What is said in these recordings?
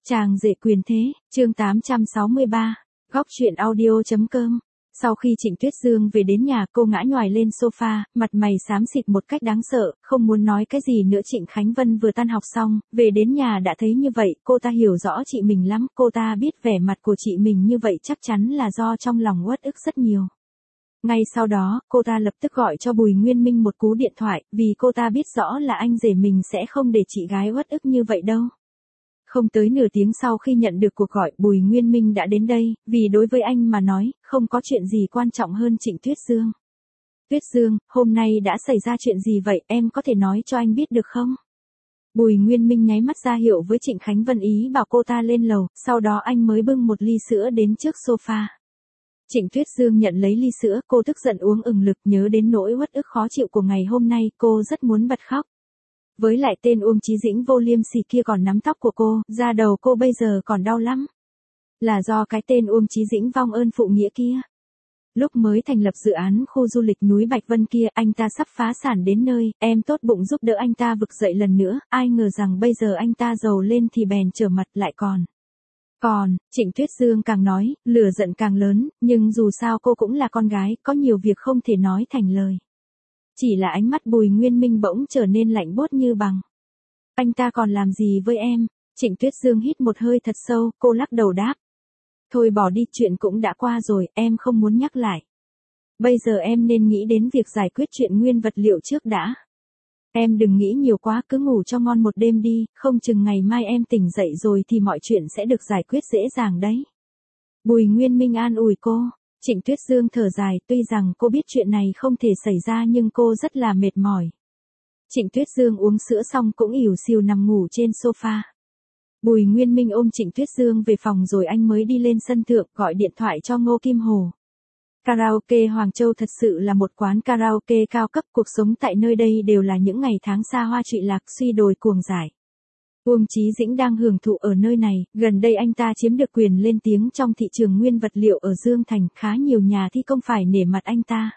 Chàng rể quyền thế, chương 863, góc truyện audio.com. Sau khi Trịnh Tuyết Dương về đến nhà, cô ngã nhoài lên sofa, mặt mày xám xịt một cách đáng sợ, không muốn nói cái gì nữa. Trịnh Khánh Vân vừa tan học xong, về đến nhà đã thấy như vậy, cô ta hiểu rõ chị mình lắm, cô ta biết vẻ mặt của chị mình như vậy chắc chắn là do trong lòng uất ức rất nhiều. Ngay sau đó, cô ta lập tức gọi cho Bùi Nguyên Minh một cú điện thoại, vì cô ta biết rõ là anh rể mình sẽ không để chị gái uất ức như vậy đâu. Không tới nửa tiếng sau khi nhận được cuộc gọi, Bùi Nguyên Minh đã đến đây, vì đối với anh mà nói, không có chuyện gì quan trọng hơn Trịnh Tuyết Dương. Tuyết Dương, hôm nay đã xảy ra chuyện gì vậy, em có thể nói cho anh biết được không? Bùi Nguyên Minh nháy mắt ra hiệu với Trịnh Khánh Vân ý bảo cô ta lên lầu, sau đó anh mới bưng một ly sữa đến trước sofa. Trịnh Tuyết Dương nhận lấy ly sữa, cô tức giận uống ừng lực, nhớ đến nỗi uất ức khó chịu của ngày hôm nay, cô rất muốn bật khóc. Với lại tên Uông Chí Dĩnh vô liêm sỉ kia còn nắm tóc của cô, da đầu cô bây giờ còn đau lắm. Là do cái tên Uông Chí Dĩnh vong ơn phụ nghĩa kia. Lúc mới thành lập dự án khu du lịch núi Bạch Vân kia, anh ta sắp phá sản đến nơi, em tốt bụng giúp đỡ anh ta vực dậy lần nữa, ai ngờ rằng bây giờ anh ta giàu lên thì bèn trở mặt lại còn. Trịnh Tuyết Dương càng nói, lửa giận càng lớn, nhưng dù sao cô cũng là con gái, có nhiều việc không thể nói thành lời. Chỉ là ánh mắt Bùi Nguyên Minh bỗng trở nên lạnh buốt như bằng. Anh ta còn làm gì với em? Trịnh Tuyết Dương hít một hơi thật sâu, cô lắc đầu đáp. Thôi bỏ đi, chuyện cũng đã qua rồi, em không muốn nhắc lại. Bây giờ em nên nghĩ đến việc giải quyết chuyện nguyên vật liệu trước đã. Em đừng nghĩ nhiều quá, cứ ngủ cho ngon một đêm đi, không chừng ngày mai em tỉnh dậy rồi thì mọi chuyện sẽ được giải quyết dễ dàng đấy. Bùi Nguyên Minh an ủi cô. Trịnh Tuyết Dương thở dài, tuy rằng cô biết chuyện này không thể xảy ra nhưng cô rất là mệt mỏi. Trịnh Tuyết Dương uống sữa xong cũng ỉu xìu nằm ngủ trên sofa. Bùi Nguyên Minh ôm Trịnh Tuyết Dương về phòng rồi anh mới đi lên sân thượng gọi điện thoại cho Ngô Kim Hồ. Karaoke Hoàng Châu thật sự là một quán karaoke cao cấp, cuộc sống tại nơi đây đều là những ngày tháng xa hoa trụy lạc, suy đồi cuồng dại. Uông Chí Dĩnh đang hưởng thụ ở nơi này, gần đây anh ta chiếm được quyền lên tiếng trong thị trường nguyên vật liệu ở Dương Thành, khá nhiều nhà thi công phải nể mặt anh ta.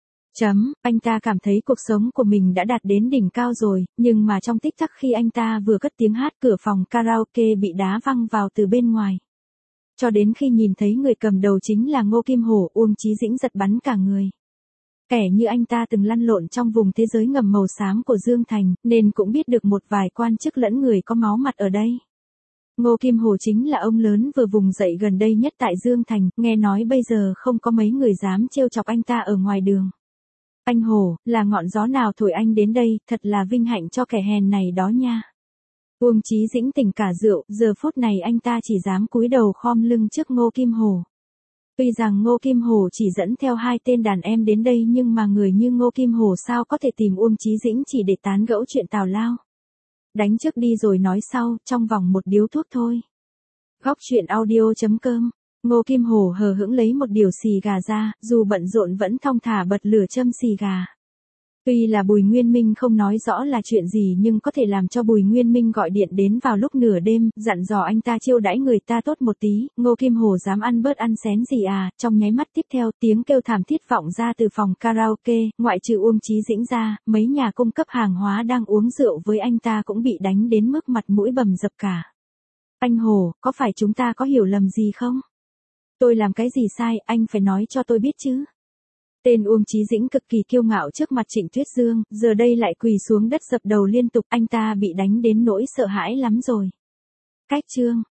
Anh ta cảm thấy cuộc sống của mình đã đạt đến đỉnh cao rồi, nhưng mà trong tích tắc khi anh ta vừa cất tiếng hát, cửa phòng karaoke bị đá văng vào từ bên ngoài. Cho đến khi nhìn thấy người cầm đầu chính là Ngô Kim Hổ, Uông Chí Dĩnh giật bắn cả người. Kẻ như anh ta từng lăn lộn trong vùng thế giới ngầm màu xám của Dương Thành, nên cũng biết được một vài quan chức lẫn người có máu mặt ở đây. Ngô Kim Hổ chính là ông lớn vừa vùng dậy gần đây nhất tại Dương Thành, nghe nói bây giờ không có mấy người dám trêu chọc anh ta ở ngoài đường. Anh Hổ, là ngọn gió nào thổi anh đến đây, thật là vinh hạnh cho kẻ hèn này đó nha. Uông Chí Dĩnh tỉnh cả rượu, giờ phút này anh ta chỉ dám cúi đầu khom lưng trước Ngô Kim Hổ. Tuy rằng Ngô Kim Hổ chỉ dẫn theo 2 tên đàn em đến đây nhưng mà người như Ngô Kim Hổ sao có thể tìm Uông Chí Dĩnh chỉ để tán gẫu chuyện tào lao. Đánh trước đi rồi nói sau, trong vòng một điếu thuốc thôi. Góc truyện audio.com. Ngô Kim Hổ hờ hững lấy một điếu xì gà ra, dù bận rộn vẫn thong thả bật lửa châm xì gà. Tuy là Bùi Nguyên Minh không nói rõ là chuyện gì nhưng có thể làm cho Bùi Nguyên Minh gọi điện đến vào lúc nửa đêm, dặn dò anh ta chiêu đãi người ta tốt một tí. Ngô Kim Hổ dám ăn bớt ăn xén gì à? Trong nháy mắt tiếp theo, tiếng kêu thảm thiết vọng ra từ phòng karaoke, ngoại trừ Uông Chí Dĩnh ra, mấy nhà cung cấp hàng hóa đang uống rượu với anh ta cũng bị đánh đến mức mặt mũi bầm dập cả. Anh Hổ, có phải chúng ta có hiểu lầm gì không? Tôi làm cái gì sai, anh phải nói cho tôi biết chứ. Tên Uông Chí Dĩnh cực kỳ kiêu ngạo trước mặt Trịnh Tuyết Dương, giờ đây lại quỳ xuống đất dập đầu liên tục, anh ta bị đánh đến nỗi sợ hãi lắm rồi. Cách chương